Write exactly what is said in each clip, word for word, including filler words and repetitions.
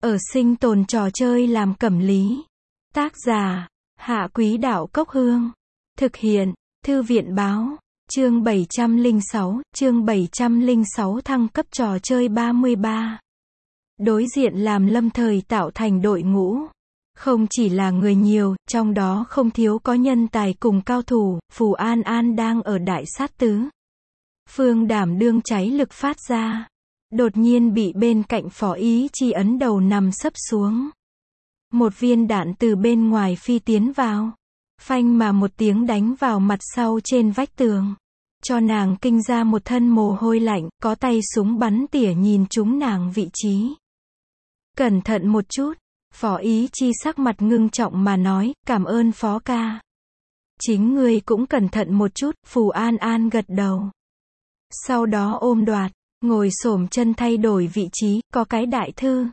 Ở sinh tồn trò chơi làm cẩm lý. Tác giả, Hạ Quý Đạo Cốc Hương. Thực hiện, Thư viện Báo. Chương bảy trăm lẻ sáu, chương bảy trăm lẻ sáu thăng cấp trò chơi ba mươi ba. Đối diện làm lâm thời tạo thành đội ngũ. Không chỉ là người nhiều, trong đó không thiếu có nhân tài cùng cao thủ, Phù An An đang ở đại sát tứ. Phương đảm đương cháy lực phát ra. Đột nhiên bị bên cạnh Phó Ý Chi ấn đầu nằm sấp xuống. Một viên đạn từ bên ngoài phi tiến vào. Phanh mà một tiếng đánh vào mặt sau trên vách tường. Cho nàng kinh ra một thân mồ hôi lạnh, có tay súng bắn tỉa nhìn trúng nàng vị trí. Cẩn thận một chút. Phó Ý Chi sắc mặt ngưng trọng mà nói, cảm ơn Phó ca. Chính ngươi cũng cẩn thận một chút, Phù An An gật đầu. Sau đó ôm đoạt, ngồi xổm chân thay đổi vị trí, có cái đại thư.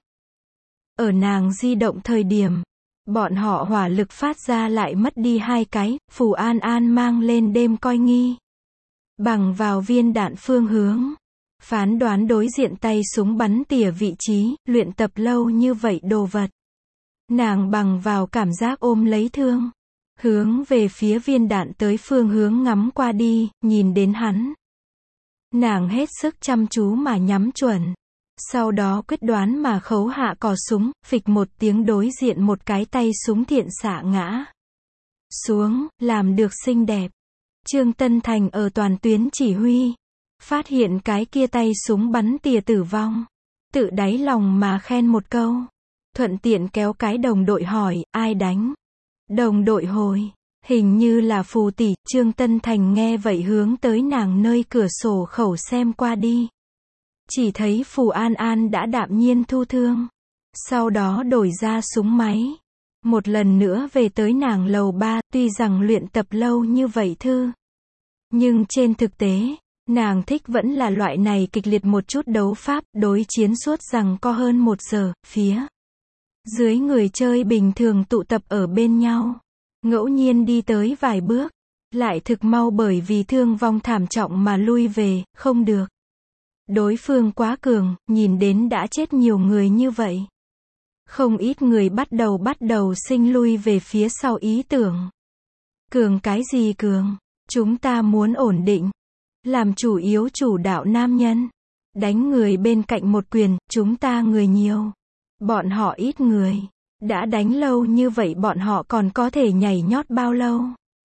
Ở nàng di động thời điểm, bọn họ hỏa lực phát ra lại mất đi hai cái, Phù An An mang lên đêm coi nghi. Bằng vào viên đạn phương hướng. Phán đoán đối diện tay súng bắn tỉa vị trí, luyện tập lâu như vậy đồ vật. Nàng bằng vào cảm giác ôm lấy thương. Hướng về phía viên đạn tới phương hướng ngắm qua đi, nhìn đến hắn. Nàng hết sức chăm chú mà nhắm chuẩn. Sau đó quyết đoán mà khấu hạ cò súng, phịch một tiếng đối diện một cái tay súng thiện xạ ngã xuống, làm được xinh đẹp. Trương Tân Thành ở toàn tuyến chỉ huy. Phát hiện cái kia tay súng bắn tỉa tử vong. Tự đáy lòng mà khen một câu. Thuận tiện kéo cái đồng đội hỏi, ai đánh? Đồng đội hồi. Hình như là Phù tỷ. Trương Tân Thành nghe vậy hướng tới nàng nơi cửa sổ khẩu xem qua đi. Chỉ thấy Phù An An đã đạm nhiên thu thương. Sau đó đổi ra súng máy. Một lần nữa về tới nàng lầu ba, tuy rằng luyện tập lâu như vậy thư. Nhưng trên thực tế, nàng thích vẫn là loại này kịch liệt một chút đấu pháp, đối chiến suốt rằng có hơn một giờ, phía dưới người chơi bình thường tụ tập ở bên nhau. Ngẫu nhiên đi tới vài bước, lại thực mau bởi vì thương vong thảm trọng mà lui về, không được. Đối phương quá cường, nhìn đến đã chết nhiều người như vậy. Không ít người bắt đầu bắt đầu sinh lui về phía sau ý tưởng. Cường cái gì cường? Chúng ta muốn ổn định. Làm chủ yếu chủ đạo nam nhân. Đánh người bên cạnh một quyền, chúng ta người nhiều. Bọn họ ít người. Đã đánh lâu như vậy bọn họ còn có thể nhảy nhót bao lâu?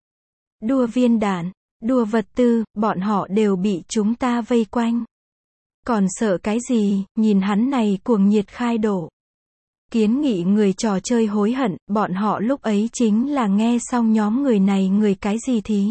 Đua viên đạn, đua vật tư, bọn họ đều bị chúng ta vây quanh. Còn sợ cái gì, nhìn hắn này cuồng nhiệt khai đổ. Kiến nghị người trò chơi hối hận, bọn họ lúc ấy chính là nghe xong nhóm người này người cái gì thí.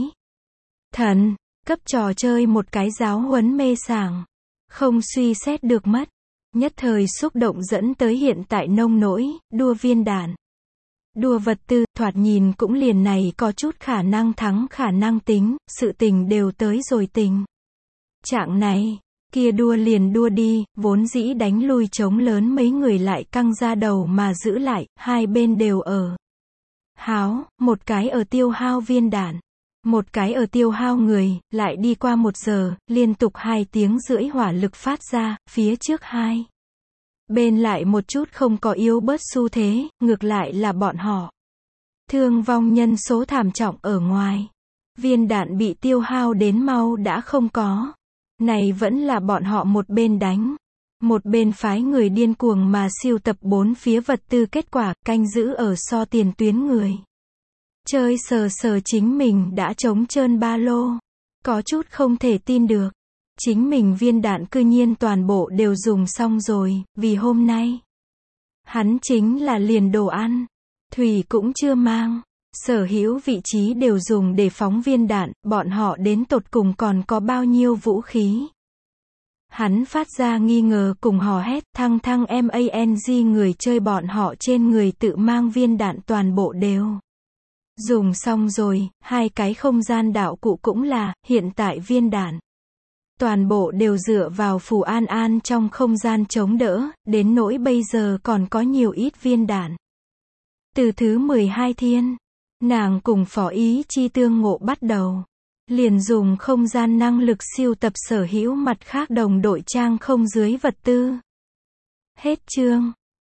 Thần, cấp trò chơi một cái giáo huấn mê sảng. Không suy xét được mất. Nhất thời xúc động dẫn tới hiện tại nông nỗi, đua viên đạn. Đua vật tư, thoạt nhìn cũng liền này có chút khả năng thắng khả năng tính, sự tình đều tới rồi tình. Trạng này, kia đua liền đua đi, vốn dĩ đánh lui chống lớn mấy người lại căng ra đầu mà giữ lại, hai bên đều ở. Háo, một cái ở tiêu hao viên đạn. Một cái ở tiêu hao người, lại đi qua một giờ, liên tục hai tiếng rưỡi hỏa lực phát ra, phía trước hai. Bên lại một chút không có yếu bớt xu thế, ngược lại là bọn họ. Thương vong nhân số thảm trọng ở ngoài. Viên đạn bị tiêu hao đến mau đã không có. Này vẫn là bọn họ một bên đánh. Một bên phái người điên cuồng mà siêu tập bốn phía vật tư kết quả, canh giữ ở so tiền tuyến người. Chơi sờ sờ chính mình đã trống trơn ba lô. Có chút không thể tin được. Chính mình viên đạn cư nhiên toàn bộ đều dùng xong rồi, vì hôm nay. Hắn chính là liền đồ ăn. Thủy cũng chưa mang. Sở hữu vị trí đều dùng để phóng viên đạn, bọn họ đến tột cùng còn có bao nhiêu vũ khí. Hắn phát ra nghi ngờ cùng hò hét, thăng thăng mang người chơi bọn họ trên người tự mang viên đạn toàn bộ đều. Dùng xong rồi, hai cái không gian đạo cụ cũng là, hiện tại viên đạn. Toàn bộ đều dựa vào Phù An An trong không gian chống đỡ, đến nỗi bây giờ còn có nhiều ít viên đạn. Từ thứ mười hai thiên, nàng cùng Phó Ý Chi tương ngộ bắt đầu. Liền dùng không gian năng lực siêu tập sở hữu mặt khác đồng đội trang không dưới vật tư. Hết chương.